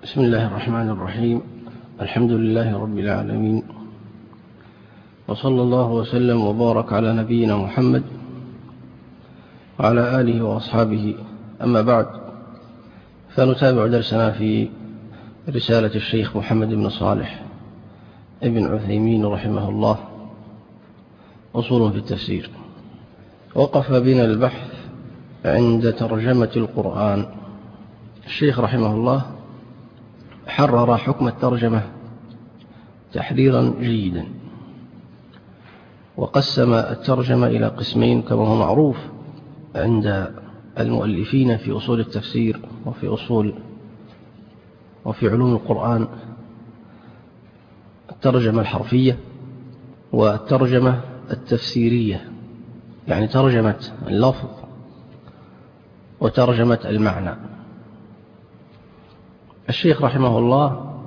بسم الله الرحمن الرحيم. الحمد لله رب العالمين، وصلى الله وسلم وبارك على نبينا محمد وعلى آله وأصحابه. أما بعد، فنتابع درسنا في رسالة الشيخ محمد بن صالح ابن عثيمين رحمه الله، أصول في التفسير. وقف بنا البحث عند ترجمة القرآن. الشيخ رحمه الله حرر حكم الترجمة تحريرا جيدا، وقسم الترجمة إلى قسمين كما هو معروف عند المؤلفين في أصول التفسير وفي علوم القرآن: الترجمة الحرفية والترجمة التفسيرية، يعني ترجمة اللفظ وترجمة المعنى. الشيخ رحمه الله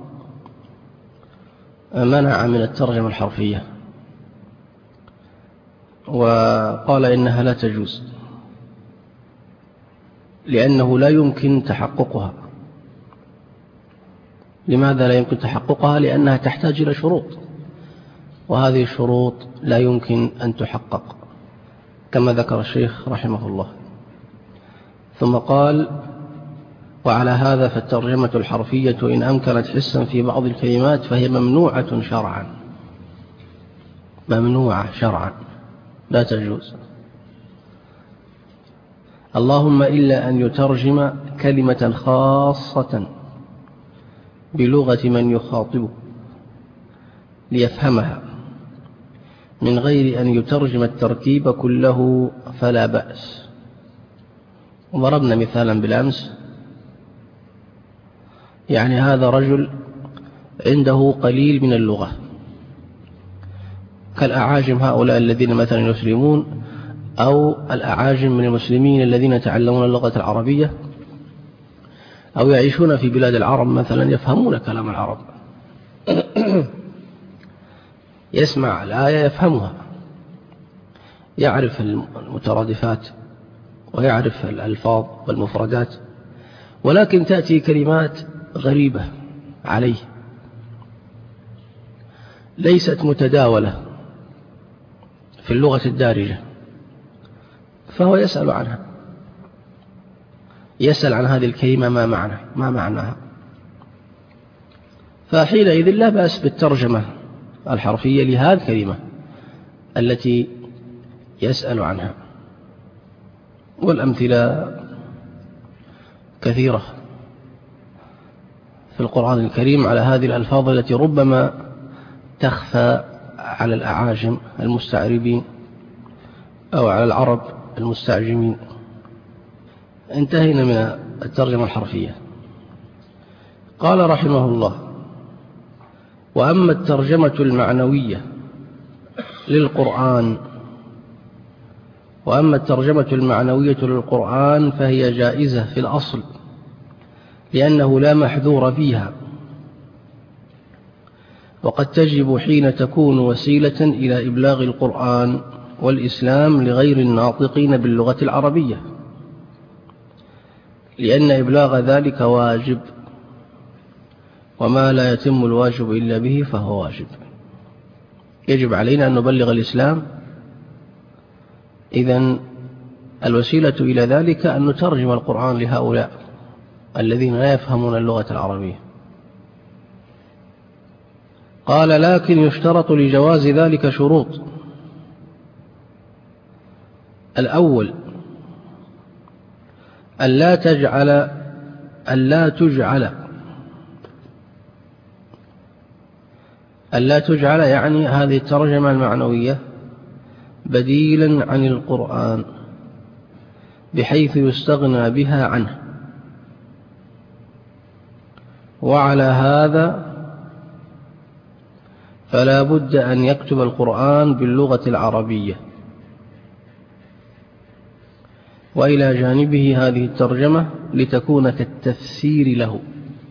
منع من الترجمة الحرفية وقال إنها لا تجوز، لأنه لا يمكن تحققها. لماذا لا يمكن تحققها؟ لأنها تحتاج إلى شروط، وهذه الشروط لا يمكن أن تحقق كما ذكر الشيخ رحمه الله. ثم قال: وعلى هذا فالترجمة الحرفية إن أمكنت حسا في بعض الكلمات فهي ممنوعة شرعا، ممنوعة شرعا، لا تجوز، اللهم إلا أن يترجم كلمة خاصة بلغة من يخاطبه ليفهمها من غير أن يترجم التركيب كله فلا بأس. وضربنا مثالا بالأمس، يعني هذا رجل عنده قليل من اللغة كالأعاجم هؤلاء الذين مثلا يسلمون، أو الأعاجم من المسلمين الذين يتعلمون اللغة العربية أو يعيشون في بلاد العرب مثلا، يفهمون كلام العرب يسمع الآية يفهمها، يعرف المترادفات ويعرف الألفاظ والمفردات، ولكن تأتي كلمات غريبة عليه ليست متداولة في اللغة الدارجة، فهو يسأل عنها، يسأل عن هذه الكلمة ما معناها. فحينئذ لا بأس بالترجمة الحرفية لهذه الكلمة التي يسأل عنها. والأمثلة كثيرة في القرآن الكريم على هذه الألفاظ التي ربما تخفى على الأعاجم المستعربين أو على العرب المستعجمين. انتهينا من الترجمة الحرفية. قال رحمه الله: وأما الترجمة المعنوية للقرآن، فهي جائزة في الأصل، لأنه لا محذور فيها، وقد تجب حين تكون وسيلة إلى إبلاغ القرآن والإسلام لغير الناطقين باللغة العربية، لأن إبلاغ ذلك واجب، وما لا يتم الواجب إلا به فهو واجب. يجب علينا أن نبلغ الإسلام، إذن الوسيلة إلى ذلك أن نترجم القرآن لهؤلاء الذين لا يفهمون اللغة العربية. قال: لكن يشترط لجواز ذلك شروط. الأول: ألا تجعل يعني هذه الترجمة المعنوية بديلا عن القرآن بحيث يستغنى بها عنه. وعلى هذا فلا بد أن يكتب القرآن باللغة العربية، وإلى جانبه هذه الترجمة لتكون كالتفسير له.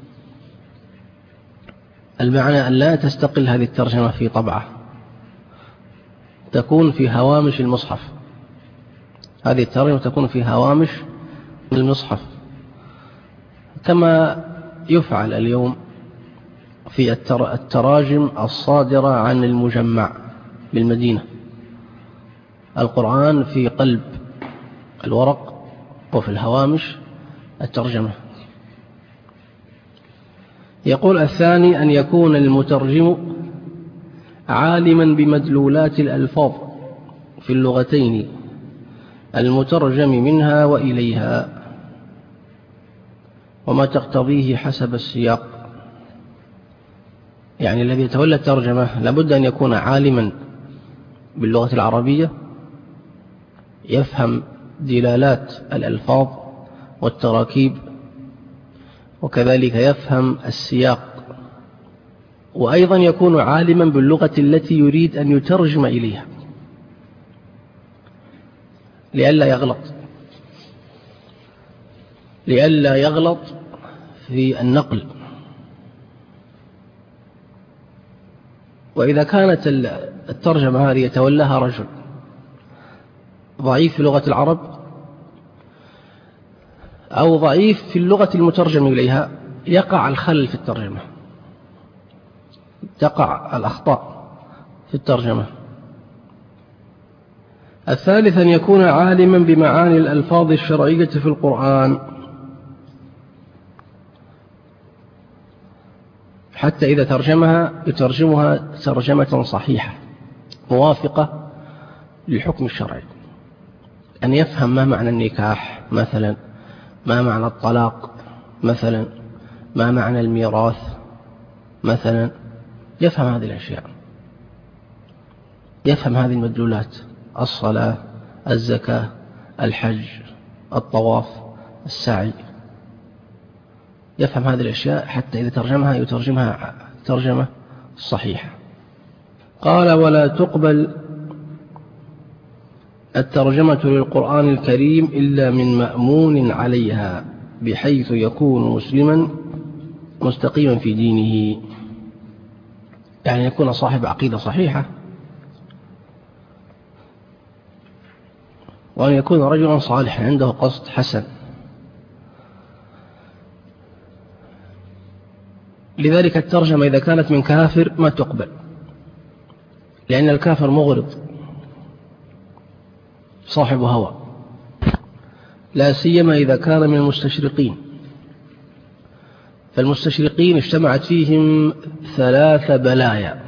المعنى أن لا تستقل هذه الترجمة في طبعة، تكون في هوامش المصحف. هذه الترجمة تكون في هوامش المصحف، كما يفعل اليوم في التراجم الصادرة عن المجمع بالمدينة. القرآن في قلب الورق وفي الهوامش الترجمة. يقول الثاني أن يكون المترجم عالما بمدلولات الألفاظ في اللغتين المترجم منها وإليها وما تقتضيه حسب السياق. يعني الذي يتولى الترجمة لابد أن يكون عالما باللغة العربية، يفهم دلالات الألفاظ والتراكيب، وكذلك يفهم السياق، وأيضا يكون عالما باللغة التي يريد أن يترجم إليها لئلا يغلط في النقل. وإذا كانت الترجمة هذه يتولاها رجل ضعيف في لغة العرب أو ضعيف في اللغة المترجم إليها، يقع الخلل في الترجمة، تقع الأخطاء في الترجمة. الثالث أن يكون عالما بمعاني الألفاظ الشرعية في القرآن، حتى إذا يترجمها ترجمة صحيحة موافقة للحكم الشرعي. أن يفهم ما معنى النكاح مثلا، ما معنى الطلاق مثلا، ما معنى الميراث مثلا، يفهم هذه الأشياء، يفهم هذه المدلولات: الصلاة، الزكاة، الحج، الطواف، السعي، يفهم هذه الأشياء حتى إذا يترجمها ترجمة صحيحة. قال: ولا تقبل الترجمة للقرآن الكريم إلا من مأمون عليها، بحيث يكون مسلما مستقيما في دينه، يعني يكون صاحب عقيدة صحيحة، وأن يكون رجلا صالحا عنده قصد حسن. لذلك الترجمة إذا كانت من كافر ما تقبل، لأن الكافر مغرض صاحب هوى، لا سيما إذا كان من المستشرقين. فالمستشرقين اجتمعت فيهم 3 بلايا.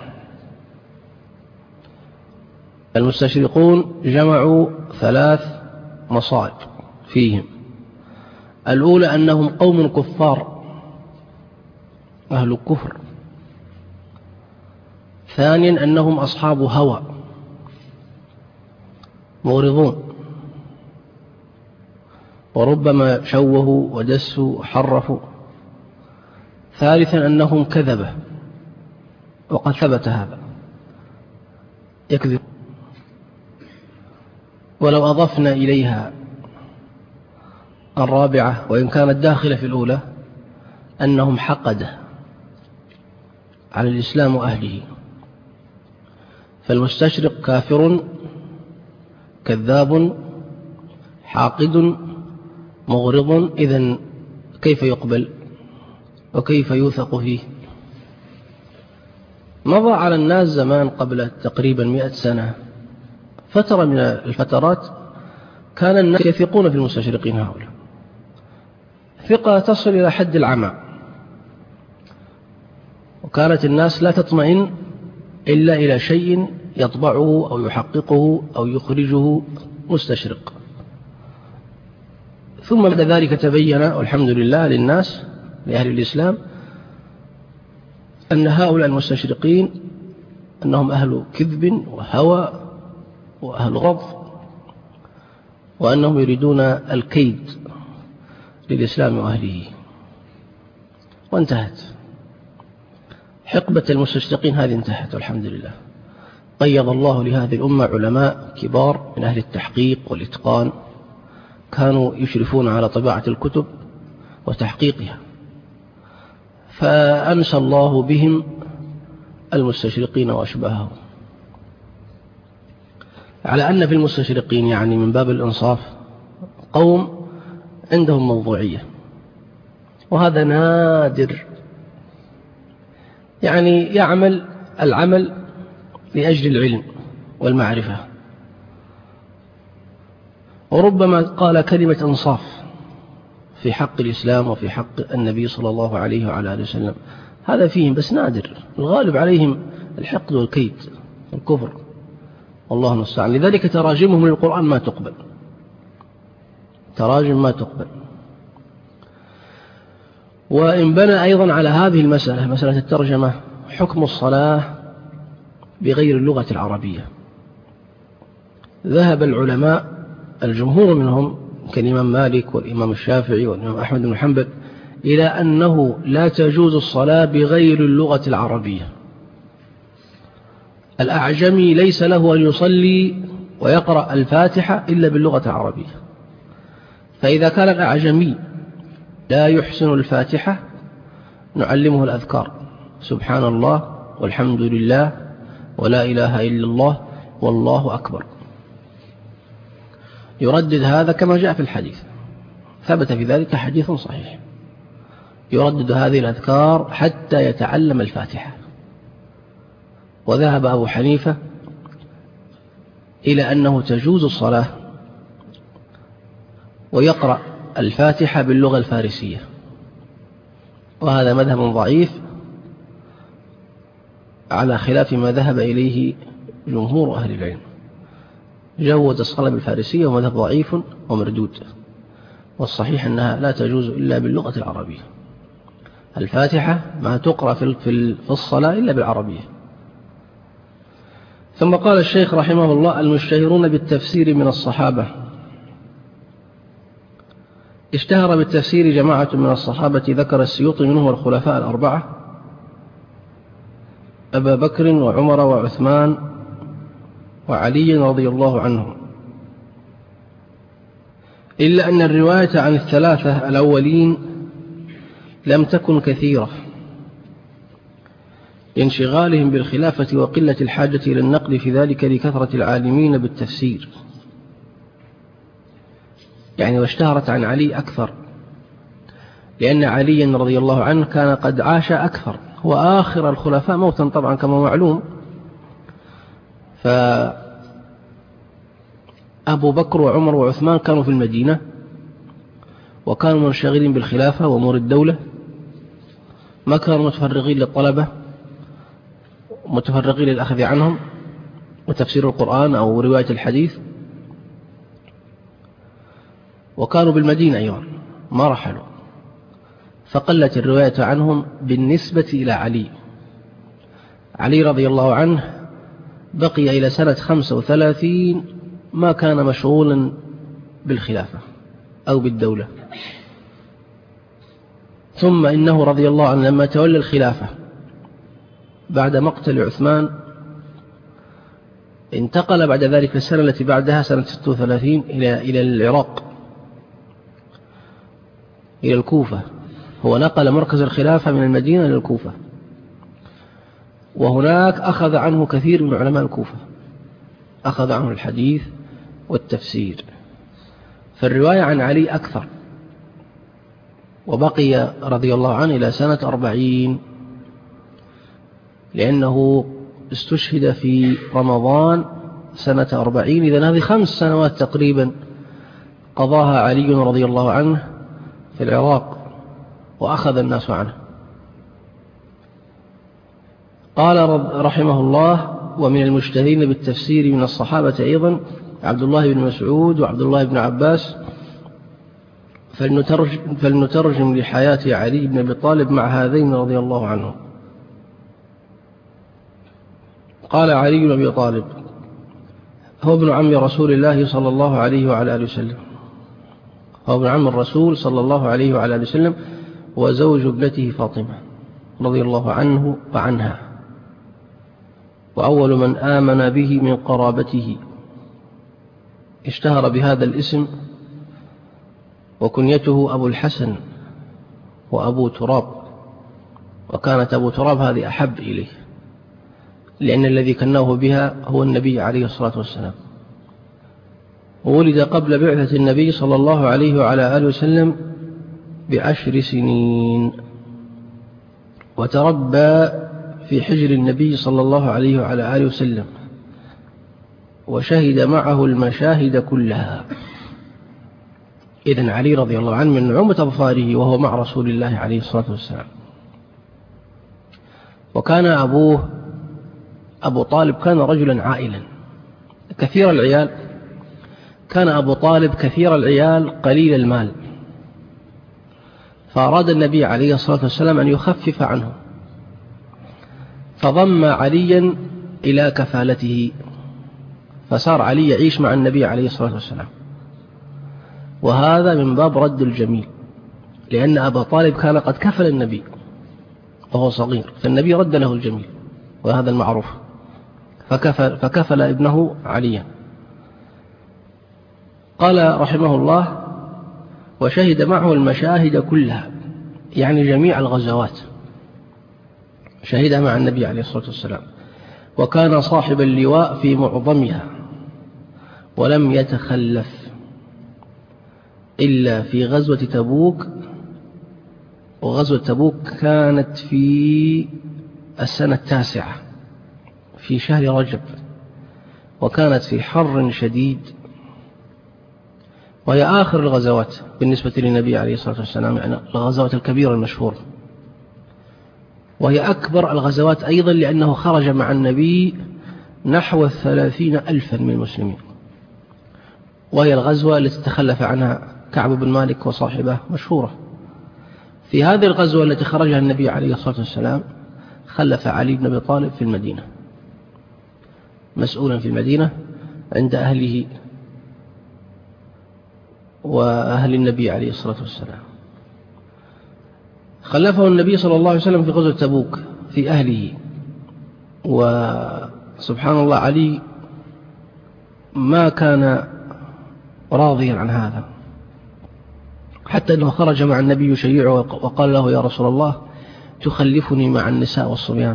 المستشرقون جمعوا 3 مصائب فيهم. الأولى أنهم قوم كفار، أهل الكفر. ثانيا أنهم أصحاب هوى مغرضون، وربما شوهوا ودسوا وحرفوا. ثالثا أنهم كذبة، وقد ثبت هذا، يكذب. ولو أضفنا إليها الرابعة وإن كانت داخلة في الأولى، أنهم حقدة على الإسلام وأهله. فالمستشرق كافر كذاب حاقد مغرض، إذن كيف يقبل وكيف يوثق فيه؟ مضى على الناس زمان قبل تقريبا 100 سنة فترة من الفترات كان الناس يثقون في المستشرقين هؤلاء ثقة تصل إلى حد العمى، وكانت الناس لا تطمئن إلا إلى شيء يطبعه أو يحققه أو يخرجه مستشرق. ثم بعد ذلك تبين والحمد لله للناس، لأهل الإسلام، أن هؤلاء المستشرقين أنهم أهل كذب وهوى وأهل غض، وأنهم يريدون الكيد للإسلام وأهله. وانتهت حقبة المستشرقين هذه، انتهت والحمد لله. قيض الله لهذه الأمة علماء كبار من أهل التحقيق والإتقان، كانوا يشرفون على طباعة الكتب وتحقيقها، فأنسى الله بهم المستشرقين وأشباههم. على أن في المستشرقين يعني من باب الإنصاف قوم عندهم موضوعية، وهذا نادر، يعني يعمل العمل لأجل العلم والمعرفة، وربما قال كلمة أنصاف في حق الإسلام وفي حق النبي صلى الله عليه وعلى آله وسلم، هذا فيهم بس نادر، الغالب عليهم الحقد والكيد والكفر، والله المستعان. لذلك تراجمهم للقرآن ما تقبل، تراجم ما تقبل. وإن بنى أيضا على هذه المسألة، مسألة الترجمة، حكم الصلاة بغير اللغة العربية. ذهب العلماء الجمهور منهم كالإمام مالك والإمام الشافعي والإمام أحمد بن حنبل إلى أنه لا تجوز الصلاة بغير اللغة العربية. الأعجمي ليس له أن يصلي ويقرأ الفاتحة إلا باللغة العربية، فإذا كان الأعجمي لا يحسن الفاتحة نعلمه الأذكار، سبحان الله والحمد لله ولا إله إلا الله والله أكبر، يردد هذا كما جاء في الحديث، ثبت في ذلك حديث صحيح، يردد هذه الأذكار حتى يتعلم الفاتحة. وذهب أبو حنيفة إلى أنه تجوز الصلاة ويقرأ الفاتحة باللغة الفارسية، وهذا مذهب ضعيف على خلاف ما ذهب إليه جمهور أهل العلم. جوز الصلاة بالفارسية ومذهب ضعيف ومردود، والصحيح أنها لا تجوز إلا باللغة العربية، الفاتحة ما تقرأ في الصلاة إلا بالعربية. ثم قال الشيخ رحمه الله: المشتهرون بالتفسير من الصحابة. اشتهر بالتفسير جماعة من الصحابة ذكر السيوطي منهم الخلفاء الأربعة أبا بكر وعمر وعثمان وعلي رضي الله عنهم، إلا أن الرواية عن الثلاثة الأولين لم تكن كثيرة لانشغالهم بالخلافة وقلة الحاجة إلى النقل في ذلك لكثرة العالمين بالتفسير، يعني واشتهرت عن علي أكثر، لأن عليا رضي الله عنه كان قد عاش أكثر، هو آخر الخلفاء موتا طبعا كما معلوم. فأبو بكر وعمر وعثمان كانوا في المدينة وكانوا منشغلين بالخلافة وأمور الدولة، ما كانوا متفرغين للطلبة، متفرغين للأخذ عنهم وتفسير القرآن أو رواية الحديث، وكانوا بالمدينة أيضا ما رحلوا، فقلت الرواية عنهم بالنسبة إلى علي. علي رضي الله عنه بقي إلى سنة 35 ما كان مشغولا بالخلافة أو بالدولة، ثم إنه رضي الله عنه لما تولى الخلافة بعد مقتل عثمان انتقل بعد ذلك السنة التي بعدها سنة 36 إلى العراق، إلى الكوفة. هو نقل مركز الخلافة من المدينة إلى الكوفة، وهناك أخذ عنه كثير من علماء الكوفة، أخذ عنه الحديث والتفسير، فالرواية عن علي أكثر، وبقي رضي الله عنه إلى سنة 40 لأنه استشهد في رمضان سنة 40، إذن هذه 5 سنوات تقريبا قضاها علي رضي الله عنه في العراق وأخذ الناس عنه. قال رحمه الله: ومن المجتهدين بالتفسير من الصحابة أيضا عبد الله بن مسعود وعبد الله بن عباس، فلنترجم لحياة علي بن أبي طالب مع هذين رضي الله عنهم. قال علي بن أبي طالب هو ابن عم رسول الله صلى الله عليه وعلى آله وسلم، هو ابن عم الرسول صلى الله عليه وعلى آله وسلم، وزوج ابنته فاطمة رضي الله عنه وعنها، وأول من آمن به من قرابته. اشتهر بهذا الاسم، وكنيته أبو الحسن وأبو تراب، وكانت أبو تراب هذه أحب إليه، لأن الذي كناه بها هو النبي عليه الصلاة والسلام. وولد قبل بعثة النبي صلى الله عليه وعلى آله وسلم ب10 سنين، وتربى في حجر النبي صلى الله عليه وعلى آله وسلم، وشهد معه المشاهد كلها. إذن علي رضي الله عنه من نعومة أظفاره وهو مع رسول الله عليه الصلاة والسلام. وكان أبوه أبو طالب كان رجلا عائلا كثير العيال، كان أبو طالب كثير العيال قليل المال، فأراد النبي عليه الصلاة والسلام أن يخفف عنه، فضم عليا إلى كفالته، فصار علي يعيش مع النبي عليه الصلاة والسلام. وهذا من باب رد الجميل، لأن أبا طالب كان قد كفل النبي وهو صغير، فالنبي رد له الجميل، وهذا المعروف، فكفل ابنه عليا. قال رحمه الله: وشهد معه المشاهد كلها، يعني جميع الغزوات شهدها مع النبي عليه الصلاة والسلام، وكان صاحب اللواء في معظمها، ولم يتخلف إلا في غزوة تبوك. وغزوة تبوك كانت في السنة 9 في شهر رجب، وكانت في حر شديد، وهي آخر الغزوات بالنسبة للنبي عليه الصلاة والسلام، يعني الغزوات الكبيرة المشهورة، وهي أكبر الغزوات أيضا، لأنه خرج مع النبي نحو 30,000 من المسلمين، وهي الغزوة التي تخلف عنها كعب بن مالك وصاحبه مشهورة. في هذه الغزوة التي خرجها النبي عليه الصلاة والسلام خلف علي بن أبي طالب في المدينة، مسؤولا في المدينة عند أهله وأهل النبي عليه الصلاة والسلام. خلفه النبي صلى الله عليه وسلم في غزوة تبوك في أهله، وسبحان الله علي ما كان راضيا عن هذا، حتى أنه خرج مع النبي يشيعه وقال له: يا رسول الله، تخلفني مع النساء والصبيان.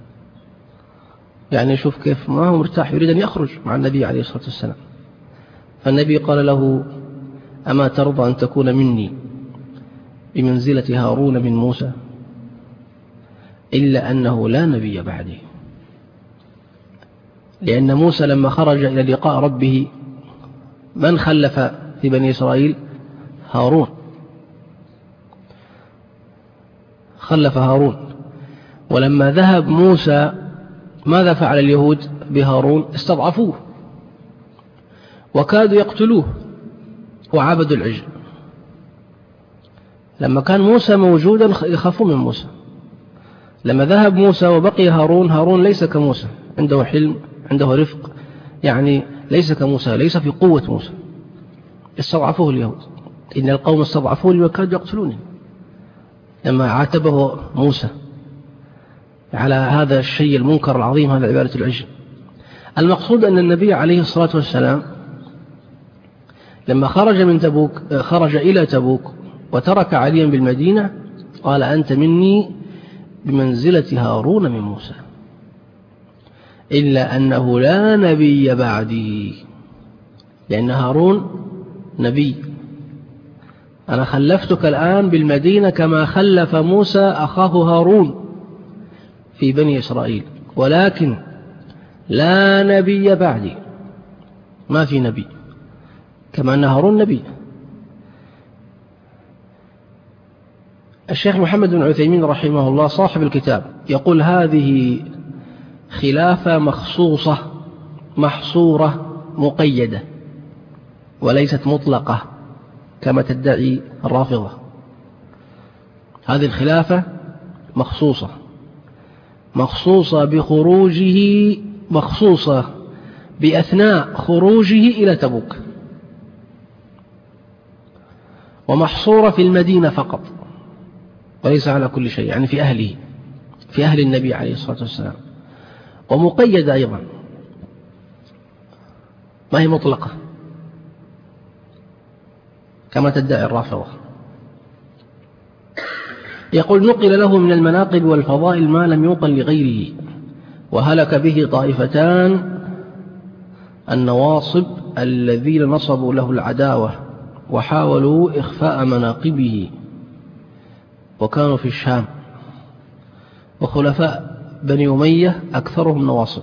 يعني شوف كيف ما هو مرتاح، يريد أن يخرج مع النبي عليه الصلاة والسلام. فالنبي قال له: أما ترضى أن تكون مني بمنزلة هارون من موسى؟ إلا أنه لا نبي بعدي. لأن موسى لما خرج إلى لقاء ربه من خلف في بني إسرائيل؟ هارون، خلف هارون. ولما ذهب موسى ماذا فعل اليهود بهارون؟ استضعفوه وكادوا يقتلوه وعبدوا العجل. لما كان موسى موجودا يخافوا من موسى. لما ذهب موسى وبقي هارون، هارون ليس كموسى، عنده حلم، عنده رفق، يعني ليس كموسى، ليس في قوة موسى. استضعفوه اليهود، إن القوم استضعفوني وكادوا يقتلوني، لما عاتبه موسى على هذا الشيء المنكر العظيم، هذا عبادة العجل. المقصود أن النبي عليه الصلاة والسلام لما خرج إلى تبوك وترك عليا بالمدينة قال: أنت مني بمنزلة هارون من موسى، إلا أنه لا نبي بعدي، لأن هارون نبي. أنا خلفتك الآن بالمدينة كما خلف موسى أخاه هارون في بني إسرائيل، ولكن لا نبي بعدي، ما في نبي، كما أن هارون نبي. الشيخ محمد بن عثيمين رحمه الله صاحب الكتاب يقول: هذه خلافة مخصوصة محصورة مقيدة، وليست مطلقة كما تدعي الرافضة. هذه الخلافة مخصوصة بخروجه، مخصوصة بأثناء خروجه إلى تبوك، ومحصورة في المدينة فقط، وليس على كل شيء، يعني في أهله، في أهل النبي عليه الصلاة والسلام. ومقيدة أيضا، ما هي مطلقة كما تدعي الرافضة. يقول: نقل له من المناقب والفضائل ما لم ينقل لغيره، وهلك به طائفتان: النواصب الذين نصبوا له العداوة وحاولوا إخفاء مناقبه، وكانوا في الشام، وخلفاء بني أمية أكثرهم نواصب.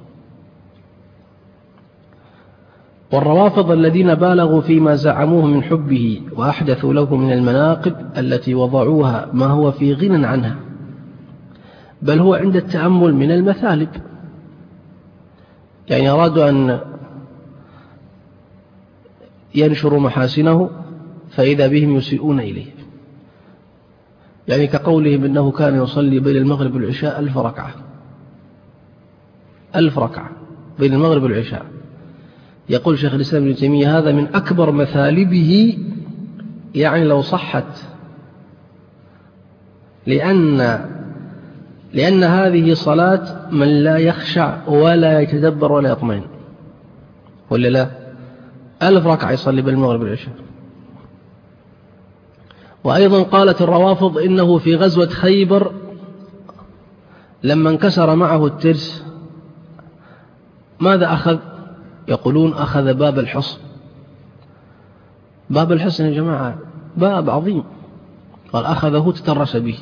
والروافض الذين بالغوا فيما زعموه من حبه وأحدثوا له من المناقب التي وضعوها ما هو في غنى عنها، بل هو عند التأمل من المثالب. يعني أرادوا أن ينشروا محاسنه فإذا بهم يسيئون إليه، يعني كقولهم إنه كان يصلي بين المغرب والعشاء 1000 ركعة، 1000 ركعة بين المغرب والعشاء. يقول شيخ الإسلام ابن تيمية هذا من أكبر مثالبه، يعني لو صحت، لأن هذه صلاة من لا يخشع ولا يتدبر ولا يطمئن، ولا لا؟ 1000 ركعة يصلي بين المغرب والعشاء. وأيضا قالت الروافض إنه في غزوة خيبر لما انكسر معه الترس ماذا أخذ؟ يقولون أخذ باب الحصن. باب الحصن يا جماعة باب عظيم، قال أخذه تترس به.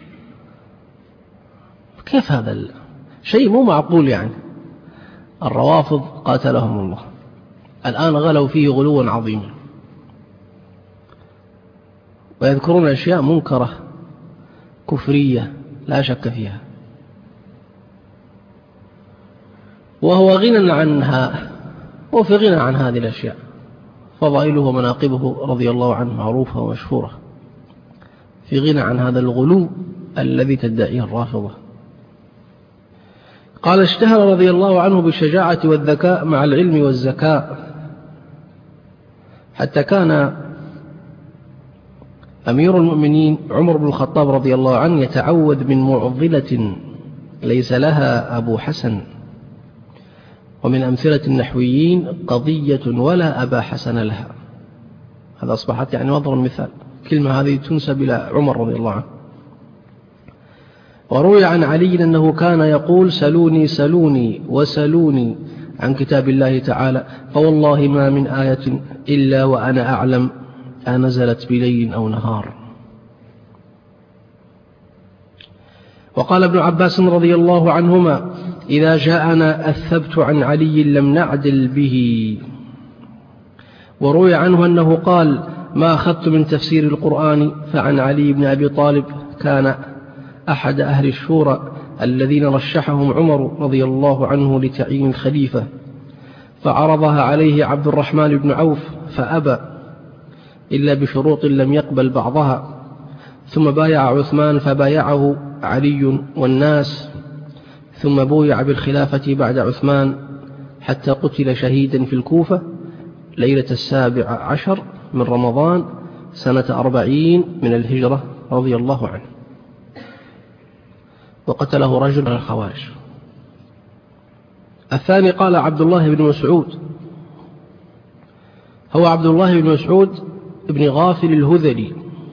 كيف هذا شيء مو معقول؟ يعني الروافض قاتلهم الله الآن غلوا فيه غلوا عظيما، ويذكرون أشياء منكرة كفرية لا شك فيها، وهو غنى عنها، وفي غنى عن هذه الأشياء. فضائله ومناقبه رضي الله عنه معروفة ومشهورة، في غنى عن هذا الغلو الذي تدعيه الرافضة. قال اشتهر رضي الله عنه بالشجاعة والذكاء مع العلم والزكاء، حتى كان أمير المؤمنين عمر بن الخطاب رضي الله عنه يتعوذ من معضلة ليس لها أبو حسن. ومن أمثلة النحويين قضية ولا أبا حسن لها. هذا أصبحت يعني مضرب مثال، كلمة هذه تنسب إلى عمر رضي الله عنه. وروي عن علي أنه كان يقول سلوني سلوني وسلوني عن كتاب الله تعالى، فوالله ما من آية إلا وأنا أعلم أنزلت بليل أو نهار. وقال ابن عباس رضي الله عنهما إذا جاءنا الثبت عن علي لم نعدل به. وروي عنه أنه قال ما أخذت من تفسير القرآن فعن علي بن أبي طالب كان أحد أهل الشورى الذين رشحهم عمر رضي الله عنه لتعيين الخليفة، فعرضها عليه عبد الرحمن بن عوف فأبى إلا بشروط لم يقبل بعضها، ثم بايع عثمان فبايعه علي والناس، ثم بويع بالخلافة بعد عثمان حتى قتل شهيدا في الكوفة ليلة 17 من رمضان سنة 40 من الهجرة رضي الله عنه، وقتله رجل من الخوارج. الثاني قال عبد الله بن مسعود، هو عبد الله بن مسعود ابن غافل الهذلي،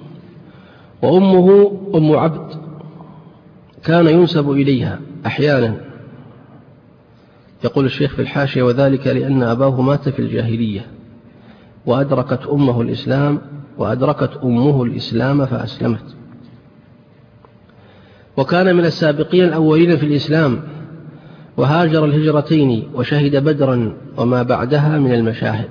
وأمه أم عبد، كان ينسب إليها أحيانا. يقول الشيخ في الحاشية وذلك لأن أباه مات في الجاهلية وأدركت أمه الإسلام فأسلمت، وكان من السابقين الأولين في الإسلام، وهاجر الهجرتين وشهد بدرا وما بعدها من المشاهد.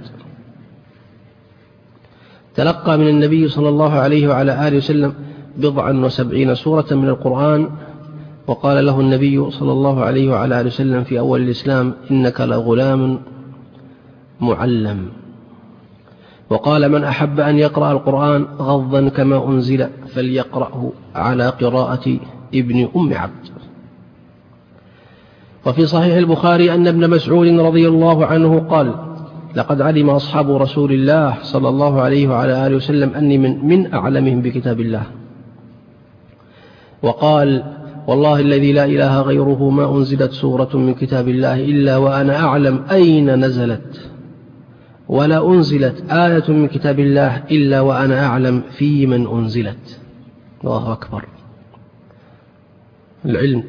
تلقى من النبي صلى الله عليه وعلى آله وسلم 70 سورة من القرآن، وقال له النبي صلى الله عليه وعلى آله وسلم في أول الإسلام إنك لغلام معلم. وقال من أحب أن يقرأ القرآن غضا كما أنزل فليقرأه على قراءة ابن أم عبد. وفي صحيح البخاري أن ابن مسعود رضي الله عنه قال لقد علم أصحاب رسول الله صلى الله عليه وعلى آله وسلم أني من أعلمهم بكتاب الله، وقال والله الذي لا إله غيره ما أنزلت سورة من كتاب الله إلا وأنا أعلم أين نزلت، ولا أنزلت آية من كتاب الله إلا وأنا أعلم في من أنزلت. الله أكبر، العلم.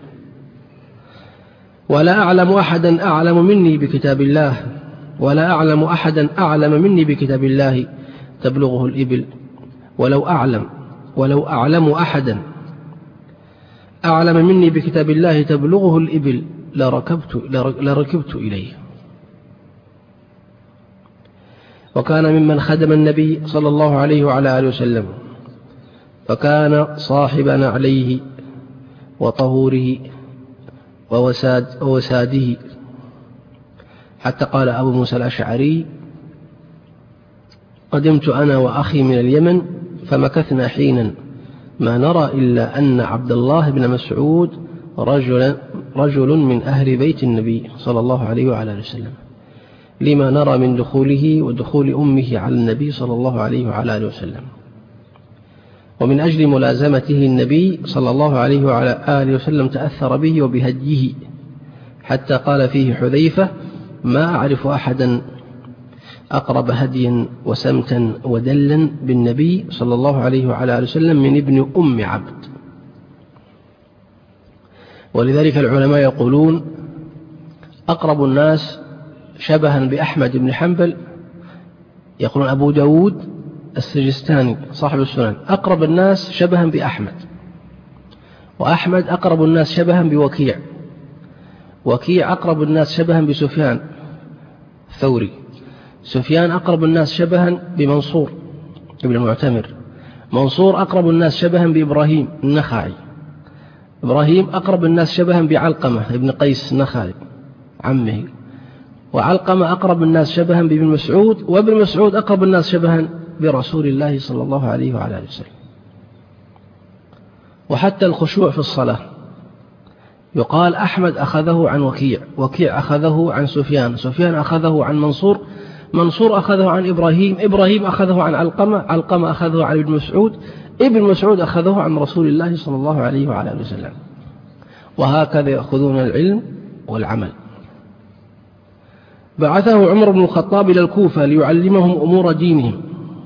ولا أعلم أحدا أعلم مني بكتاب الله، ولا أعلم أحدا أعلم مني بكتاب الله تبلغه الإبل، ولو أعلم ولو أعلم أحدا أعلم مني بكتاب الله تبلغه الإبل لركبت إليه. وكان ممن خدم النبي صلى الله عليه وعلى آله وسلم، فكان صاحبا عليه وطهوره ووساده، حتى قال أبو موسى الأشعري: قدمت أنا وأخي من اليمن فمكثنا حينا ما نرى إلا أن عبد الله بن مسعود رجل من أهل بيت النبي صلى الله عليه وعلى وسلم، لما نرى من دخوله ودخول أمه على النبي صلى الله عليه وعلى آله وسلم. ومن أجل ملازمته النبي صلى الله عليه وعلى آله وسلم تأثر به وبهديه، حتى قال فيه حذيفة: ما أعرف أحدا أقرب هديا وسمتا ودلا بالنبي صلى الله عليه وعلى آله وسلم من ابن أم عبد. ولذلك العلماء يقولون: أقرب الناس شبها بأحمد بن حنبل، يقولون أبو داود السجستاني صاحب السنن أقرب الناس شبها بأحمد، وأحمد أقرب الناس شبها بوكيع، وكيع أقرب الناس شبها بسفيان الثوري، سفيان أقرب الناس شبها بمنصور ابن المعتمر، منصور أقرب الناس شبها بإبراهيم النخعي، إبراهيم أقرب الناس شبها بعلقمة ابن قيس النخعي عمه، وعلقمة أقرب الناس شبها بابن مسعود، وابن مسعود أقرب الناس شبها برسول الله صلى الله عليه وعلى آله وسلم. وحتى الخشوع في الصلاة يقال: أحمد أخذه عن وكيع، وكيع أخذه عن سفيان، سفيان أخذه عن منصور، منصور أخذه عن إبراهيم، إبراهيم أخذه عن علقمة، علقمة أخذه عن ابن مسعود، ابن مسعود أخذه عن رسول الله صلى الله عليه وعلى آله وسلم. وهكذا يأخذون العلم والعمل. بعثه عمر بن الخطاب إلى الكوفة ليعلمهم أمور دينهم،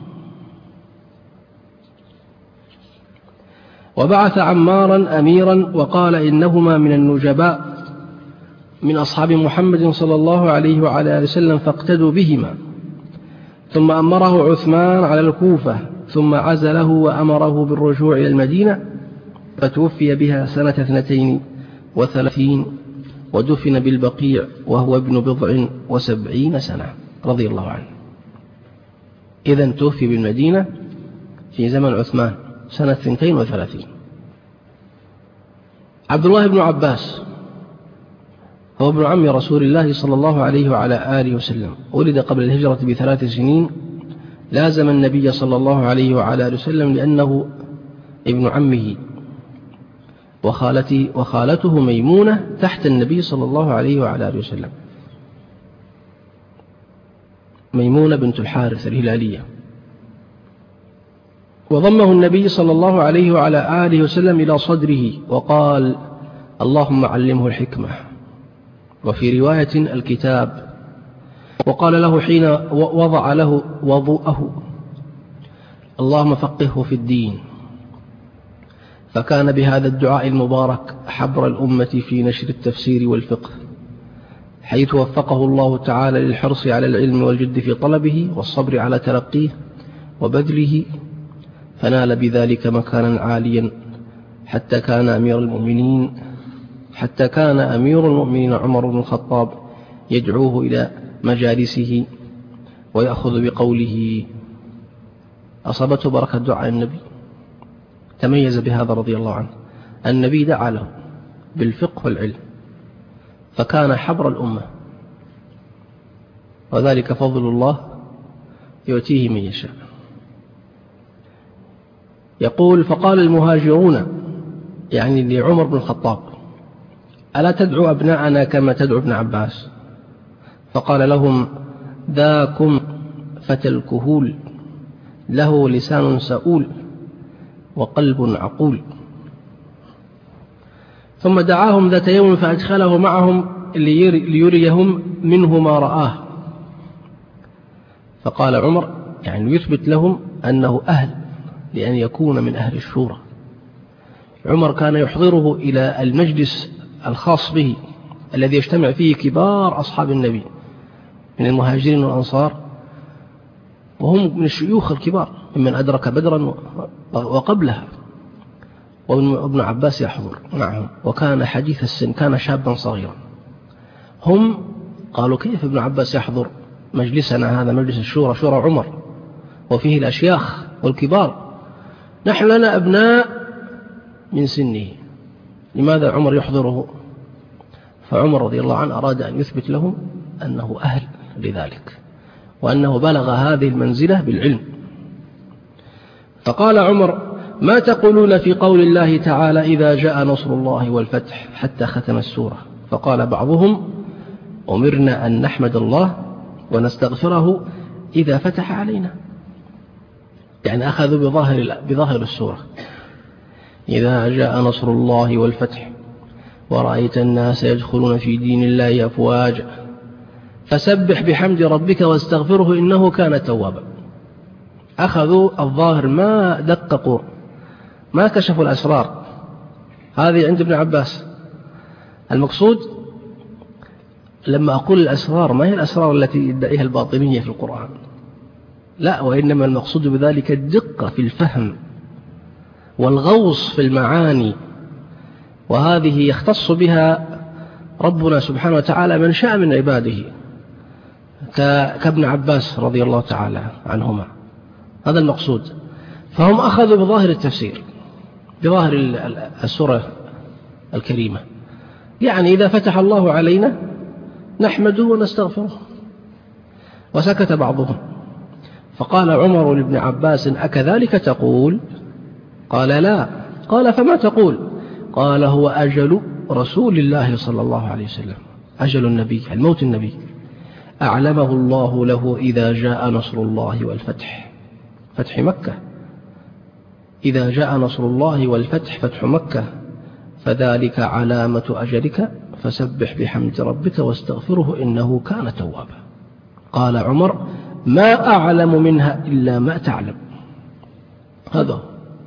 وبعث عمارا أميرا وقال: إنهما من النجباء من أصحاب محمد صلى الله عليه وعلى آله وسلم فاقتدوا بهما. ثم أمره عثمان على الكوفة، ثم عزله وأمره بالرجوع إلى المدينة، فتوفي بها سنة 32 ودفن بالبقيع وهو ابن 79 سنة رضي الله عنه. إذن توفي بالمدينة في زمن عثمان سنة 32. عبد الله بن عباس هو ابن عم رسول الله صلى الله عليه وعلى آله وسلم، ولد قبل الهجرة ب3 سنين، لازم النبي صلى الله عليه وعلى آله وسلم لأنه ابن عمه، وخالته ميمونة تحت النبي صلى الله عليه وعلى آله وسلم، ميمونة بنت الحارث الهلالية. وضمه النبي صلى الله عليه وعلى آله وسلم إلى صدره وقال: اللهم علمه الحكمة، وفي رواية الكتاب. وقال له حين وضع له وضوءه: اللهم فقهه في الدين. فكان بهذا الدعاء المبارك حبر الأمة في نشر التفسير والفقه، حيث وفقه الله تعالى للحرص على العلم والجد في طلبه والصبر على تلقيه وبذله، فنال بذلك مكانا عاليا، حتى كان أمير المؤمنين عمر بن الخطاب يدعوه إلى مجالسه ويأخذ بقوله. أصابته بركة دعاء النبي، تميز بهذا رضي الله عنه. النبي دعا له بالفقه والعلم، فكان حبر الأمة، وذلك فضل الله يؤتيه من يشاء. يقول: فقال المهاجرون يعني لعمر بن الخطاب: ألا تدعو أبناءنا كما تدعو ابن عباس؟ فقال لهم: ذاكم فتى الكهول، له لسان سؤول وقلب عقول. ثم دعاهم ذات يوم فأدخله معهم ليريهم منه ما رآه. فقال عمر يعني يثبت لهم أنه أهل لأن يكون من أهل الشورى. عمر كان يحضره إلى المجلس الخاص به الذي يجتمع فيه كبار أصحاب النبي من المهاجرين والأنصار، وهم من الشيوخ الكبار ممن أدرك بدرا وقبلها، وابن عباس يحضر معهم، وكان حديث السن، كان شابا صغيرا. هم قالوا كيف ابن عباس يحضر مجلسنا هذا، مجلس الشورى، شورى عمر، وفيه الأشياخ والكبار، نحن لنا أبناء من سنه، لماذا عمر يحضره؟ فعمر رضي الله عنه أراد أن يثبت لهم أنه أهل لذلك، وأنه بلغ هذه المنزلة بالعلم. فقال عمر: ما تقولون في قول الله تعالى إذا جاء نصر الله والفتح، حتى ختم السورة. فقال بعضهم: أمرنا أن نحمد الله ونستغفره إذا فتح علينا، يعني أخذوا بظاهر السورة: إذا جاء نصر الله والفتح ورأيت الناس يدخلون في دين الله أفواجا فسبح بحمد ربك واستغفره إنه كان توابا. أخذوا الظاهر، ما دققوا، ما كشفوا الأسرار. هذه عند ابن عباس. المقصود لما أقول الأسرار ما هي الأسرار التي يدعيها الباطنية في القرآن، لا، وإنما المقصود بذلك الدقة في الفهم والغوص في المعاني، وهذه يختص بها ربنا سبحانه وتعالى من شاء من عباده، كابن عباس رضي الله تعالى عنهما. هذا المقصود. فهم أخذوا بظاهر التفسير، بظاهر السورة الكريمة، يعني إذا فتح الله علينا نحمده ونستغفره. وسكت بعضهم، فقال عمر لابن عباس: أكذلك تقول؟ قال: لا. قال: فما تقول؟ قال: هو أجل رسول الله صلى الله عليه وسلم، أجل النبي، الموت النبي، أعلمه الله له إذا جاء نصر الله والفتح، فتح مكة، إذا جاء نصر الله والفتح، فتح مكة، فذلك علامة أجلك، فسبح بحمد ربك واستغفره إنه كان توابا. قال عمر: ما أعلم منها إلا ما تعلم. هذا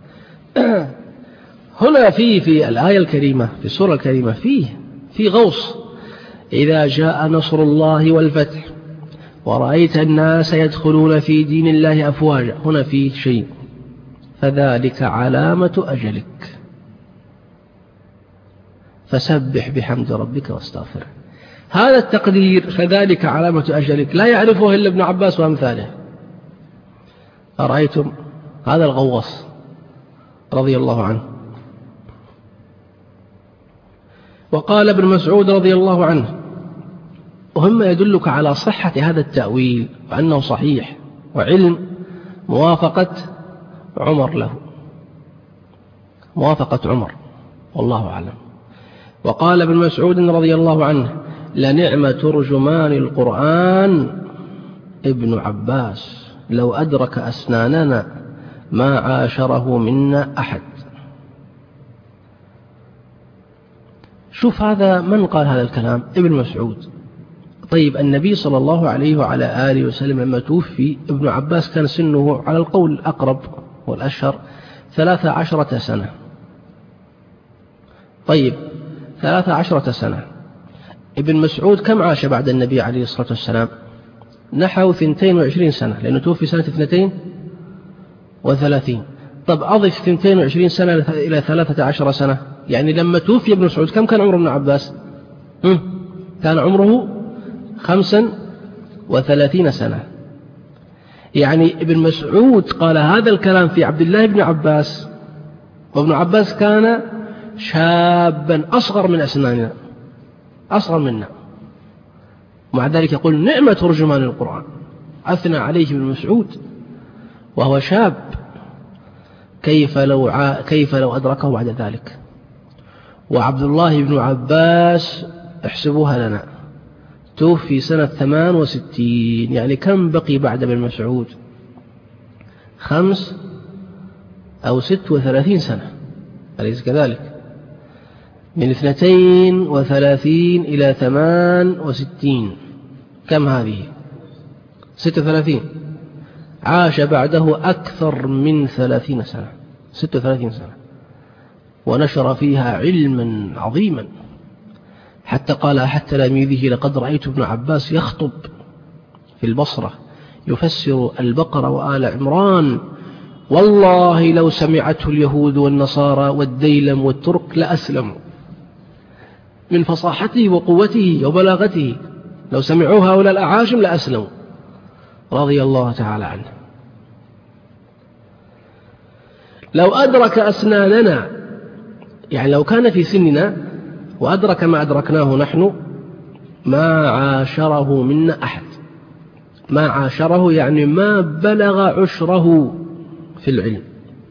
هنا في الآية الكريمة، في السورة الكريمة، في غوص. إذا جاء نصر الله والفتح ورأيت الناس يدخلون في دين الله أفواجا، هنا في شيء، فذلك علامة أجلك، فسبح بحمد ربك واستغفره. هذا التقدير، فذلك علامة أجلك، لا يعرفه إلا ابن عباس وأمثاله. أرأيتم هذا الغواص رضي الله عنه. وقال ابن مسعود رضي الله عنه: وهم يدلك على صحة هذا التأويل وأنه صحيح، وعلم موافقة عمر له، موافقة عمر، والله أعلم. وقال ابن مسعود رضي الله عنه: لنعم ترجمان القرآن ابن عباس، لو أدرك أسناننا ما عاشره منا أحد. شوف هذا، من قال هذا الكلام؟ ابن مسعود. طيب النبي صلى الله عليه وعلى آله وسلم لما توفي، ابن عباس كان سنه على القول الأقرب والأشهر 13 سنة. طيب 13 سنة. ابن مسعود كم عاش بعد النبي عليه الصلاة والسلام؟ نحو 22 سنة، لأنه توفي سنة 32. طب أضف 22 سنة إلى 13 سنة، يعني لما توفي ابن مسعود كم كان عمر ابن عباس؟ كان عمره 35 سنة. يعني ابن مسعود قال هذا الكلام في عبد الله بن عباس، وابن عباس كان شابا أصغر من أسناننا، أصغر منا، ومع ذلك يقول نعمة ترجمان القرآن، أثنى عليه ابن مسعود وهو شاب. كيف لو أدركه بعد ذلك؟ وعبد الله بن عباس احسبوها لنا، توفي سنة 68، يعني كم بقي بعد ابن مسعود؟ 5 أو 36 سنة، أليس كذلك؟ من 32 إلى 68، كم هذه؟ 36. عاش بعده أكثر من 30 سنة، 36 سنة، ونشر فيها علما عظيما، حتى قال أحد تلاميذه: لقد رأيت ابن عباس يخطب في البصرة يفسر البقرة وآل عمران: والله لو سمعته اليهود والنصارى والديلم والترك لأسلموا، من فصاحته وقوته وبلاغته، لو سمعوا هؤلاء الأعاجم لأسلموا، رضي الله تعالى عنه. لو أدرك أسناننا، يعني لو كان في سننا وأدرك ما أدركناه نحن، ما عاشره منا أحد. ما عاشره يعني ما بلغ عشره في العلم.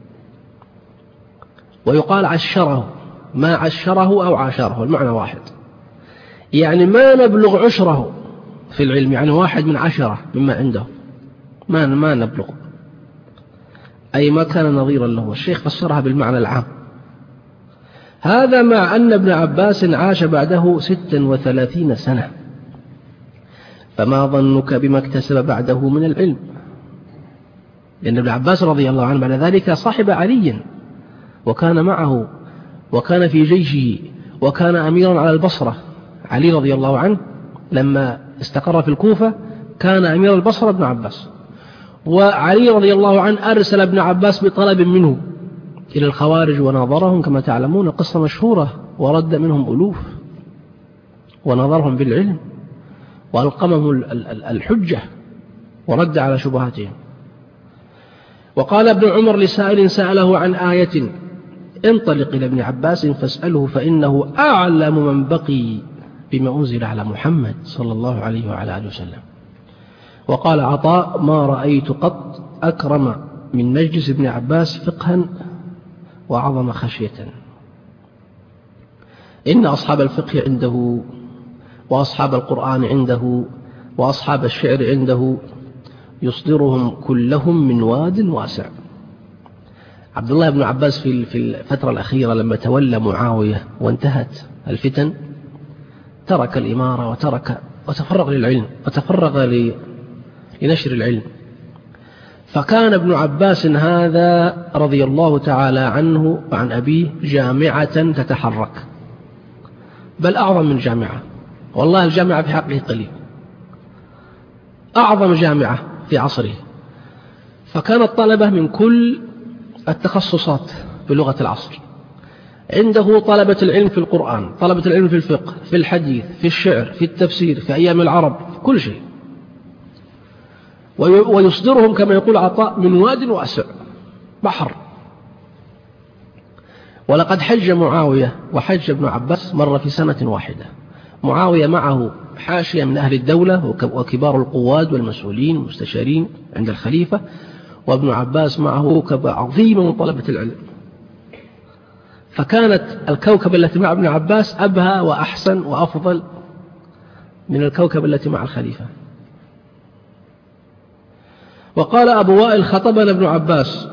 ويقال عشره، ما عشره أو عاشره المعنى واحد، يعني ما نبلغ عشره في العلم، يعني 1/10 مما عنده، ما نبلغ، أي ما كان نظيرا له. الشيخ فسرها بالمعنى العام. هذا مع أن ابن عباس عاش بعده 36 سنة، فما ظنك بما اكتسب بعده من العلم؟ لأن ابن عباس رضي الله عنه بعد ذلك صاحب علي، وكان معه، وكان في جيشه، وكان أميرا على البصرة. علي رضي الله عنه لما استقر في الكوفة كان أمير البصرة ابن عباس، وعلي رضي الله عنه أرسل ابن عباس بطلب منه إلى الخوارج وناظرهم كما تعلمون، قصة مشهورة، ورد منهم ألوف، ونظرهم بالعلم، وألقمهم الحجة، ورد على شبهاتهم. وقال ابن عمر لسائل سأله عن آية: انطلق إلى ابن عباس فاسأله فإنه أعلم من بقي بما أنزل على محمد صلى الله عليه وعلى آله وسلم. وقال عطاء: ما رأيت قط أكرم من مجلس ابن عباس فقها وأعظم خشية. إن أصحاب الفقه عنده، وأصحاب القرآن عنده، وأصحاب الشعر عنده، يصدرهم كلهم من واد واسع. عبد الله بن عباس في الفترة الأخيرة لما تولى معاوية وانتهت الفتن، ترك الإمارة وتفرغ للعلم، وتفرغ لنشر العلم. فكان ابن عباس هذا رضي الله تعالى عنه وعن أبيه جامعة تتحرك، بل أعظم من جامعة، والله الجامعة في حقه قليل، أعظم جامعة في عصره. فكان الطلبة من كل التخصصات بلغة العصر، عنده طلبة العلم في القرآن، طلبة العلم في الفقه، في الحديث، في الشعر، في التفسير، في أيام العرب، في كل شيء، ويصدرهم كما يقول عطاء من واد واسع، بحر. ولقد حج معاوية وحج ابن عباس مرة في سنة واحدة. معاوية معه حاشية من أهل الدولة وكبار القواد والمسؤولين والمستشارين عند الخليفة، وابن عباس معه كوكبة عظيمة من طلبة العلم. فكانت الكوكبة التي مع ابن عباس أبهى وأحسن وأفضل من الكوكبة التي مع الخليفة. وقال أبو وائل: خطبنا ابن عباس.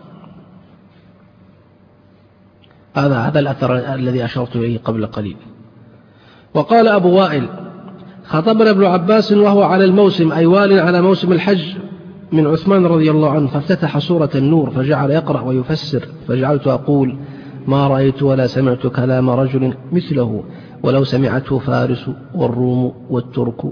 هذا الأثر الذي أشرت إليه قبل قليل. وقال أبو وائل: خطبنا ابن عباس وهو على الموسم، أي وال على موسم الحج، من عثمان رضي الله عنه، فافتتح سورة النور فجعل يقرأ ويفسر، فجعلت أقول: ما رأيت ولا سمعت كلام رجل مثله، ولو سمعته فارس والروم والترك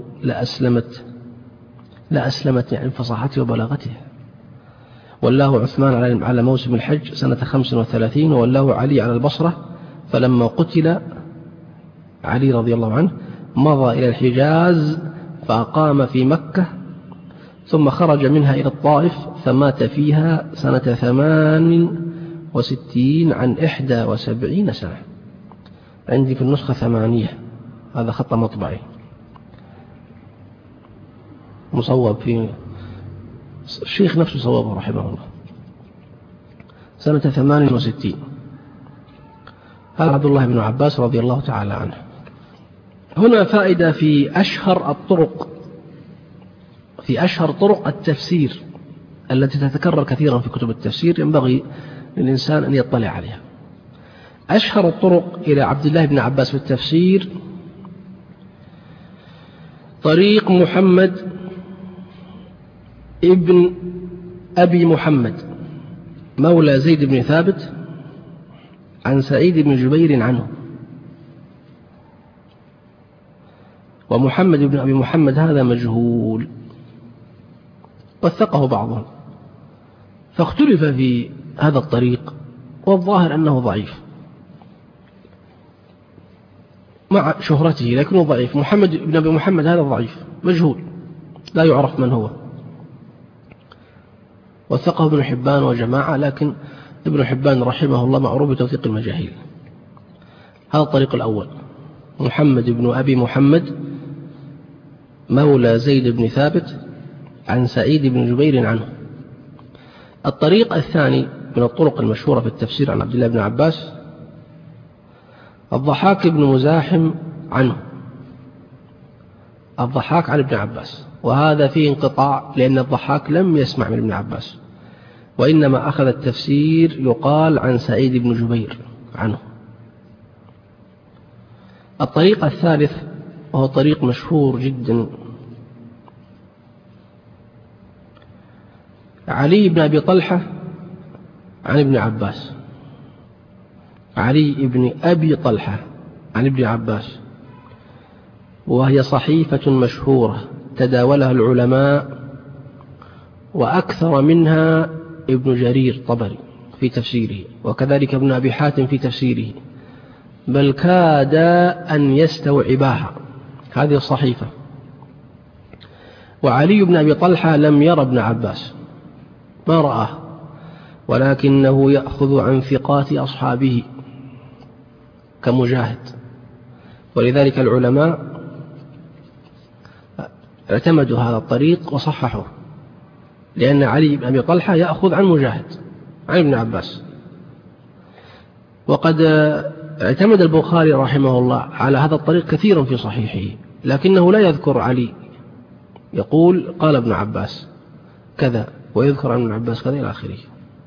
لأسلمت يعني فصاحته وبلاغته. والله عثمان على موسم الحج سنة 35، والله علي على البصرة. فلما قتل علي رضي الله عنه مضى إلى الحجاز فأقام في مكة، ثم خرج منها إلى الطائف، فمات فيها سنة 68 عن 71 سنة. عندي في النسخة 8، هذا خط مطبعي مصوب في الشيخ نفسه صوابه رحمه الله، سنة 68. هذا عبد الله بن عباس رضي الله تعالى عنه. هنا فائدة في أشهر طرق التفسير التي تتكرر كثيرا في كتب التفسير، ينبغي للإنسان أن يطلع عليها. أشهر الطرق إلى عبد الله بن عباس في التفسير طريق محمد ابن أبي محمد مولى زيد بن ثابت عن سعيد بن جبير عنه. ومحمد بن أبي محمد هذا مجهول، وثقه بعضهم، فاختلف في هذا الطريق، والظاهر أنه ضعيف مع شهرته، لكنه ضعيف. محمد بن أبي محمد هذا ضعيف مجهول لا يعرف من هو، وثقه ابن حبان وجماعة، لكن ابن حبان رحمه الله معروف بتوثيق المجاهيل. هذا الطريق الأول، محمد بن أبي محمد مولى زيد بن ثابت عن سعيد بن جبير عنه. الطريق الثاني من الطرق المشهورة في التفسير عن عبد الله بن عباس، الضحاك بن مزاحم عنه، الضحاك عن ابن عباس، وهذا فيه انقطاع لأن الضحاك لم يسمع من ابن عباس، وإنما أخذ التفسير يقال عن سعيد بن جبير عنه. الطريق الثالث وهو طريق مشهور جدا، علي بن أبي طلحة عن ابن عباس، علي بن أبي طلحة عن ابن عباس، وهي صحيفة مشهورة تداولها العلماء، وأكثر منها ابن جرير طبري في تفسيره، وكذلك ابن أبي حاتم في تفسيره، بل كاد أن يستوعباها هذه الصحيفة. وعلي بن أبي طلحة لم ير ابن عباس، ما رآه، ولكنه يأخذ عن ثقات أصحابه كمجاهد، ولذلك العلماء اعتمدوا هذا الطريق وصححوه، لأن علي بن أبي طلحة يأخذ عن مجاهد عن ابن عباس. وقد اعتمد البخاري رحمه الله على هذا الطريق كثيرا في صحيحه، لكنه لا يذكر علي، يقول قال ابن عباس كذا، ويذكر عن ابن عباس كذا إلى آخره.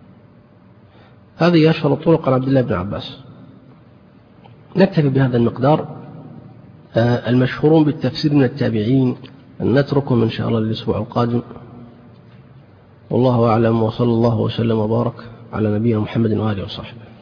هذه أشهر الطرق عن عبد الله بن عباس. نكتفي بهذا المقدار. المشهورون بالتفسير من التابعين نتركهم إن شاء الله للأسبوع القادم، والله أعلم، وصلى الله وسلم وبارك على نبينا محمد وآله وصحبه.